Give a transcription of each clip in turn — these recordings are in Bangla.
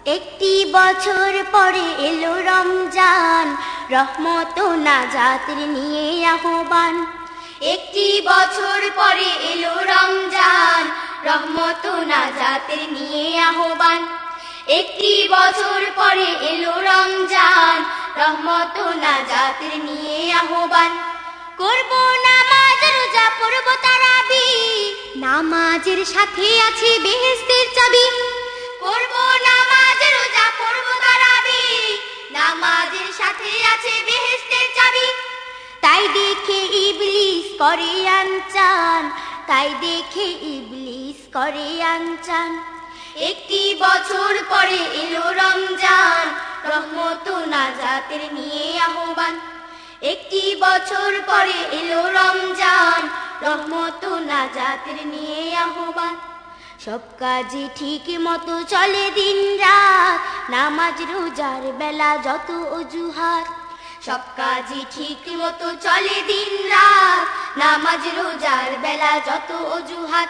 একটি বছর পরে এলো রমজান, রহমত ও নাজাতের নিয়ে আহ্বান। একটি বছর পরে এলো রমজান, রহমত ও নাজাতের নিয়ে আহ্বান। একটি বছর পরে এলো রমজান, রহমত ও নাজাতের নিয়ে আহ্বান। করব নামাজ রোজা পড়ব তারাবি, নামাজের সাথে আছে বেহেশতের চাবি। করব নামাজ রোজা পড়ব তারাবি, নামাজের সাথে আছে বেহেশতের চাবি। তাই দেখে ইবলিস করে আনচান, তাই দেখে ইবলিস করে আনচান। একটি বছর পরে এলো রমজান, রহমত ও নাজাতের নিয়ে আহ্বান। একটি বছর পরে এলো রমজান, রহমত ও নাজাতের নিয়ে আহ্বান। সব কাজে ঠিক মতো চলে দিন রাত, নামাজ রোজার বেলা যত অজুহাত। সব কাজে ঠিক মতো চলে দিন রাত, নামাজ রোজার বেলা যত অজুহাত।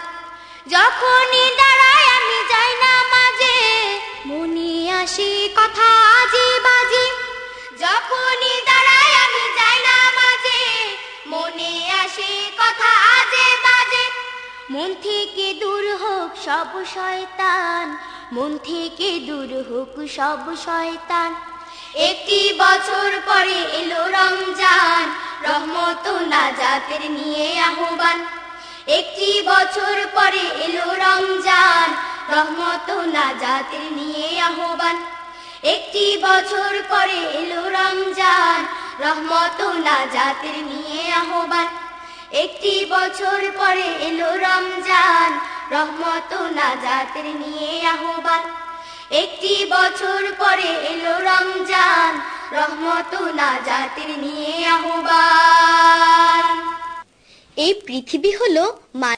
যখনই দাঁড়াই আমি যাই নামাজে, মনে আসে কথা আজে বাজে। যখনই দাঁড়াই আমি যাই নামাজে, মনে আসে কথা আজে বাজে। মন থেকে দূর হোক সব শয়তান, মন থেকে দূর হোক সব শয়তান। একটি বছর পরে এলো রমজান, রহমত ও নাজাতের নিয়ে আহ্বান। একটি বছর পরে এলো রমজান, রহমত ও নাজাতের নিয়ে আহ্বান। একটি বছর পরে এলো রমজান, রহমত ও নাজাতের নিয়ে আহ্বান। একটি বছর পরে এলো রমজান, রহমত ও নাজাতের নিয়ে আহ্বান। একটি বছর পরে এলো রমজান, রহমত ও নাজাতের নিয়ে আহ্বান। এই পৃথিবী হলো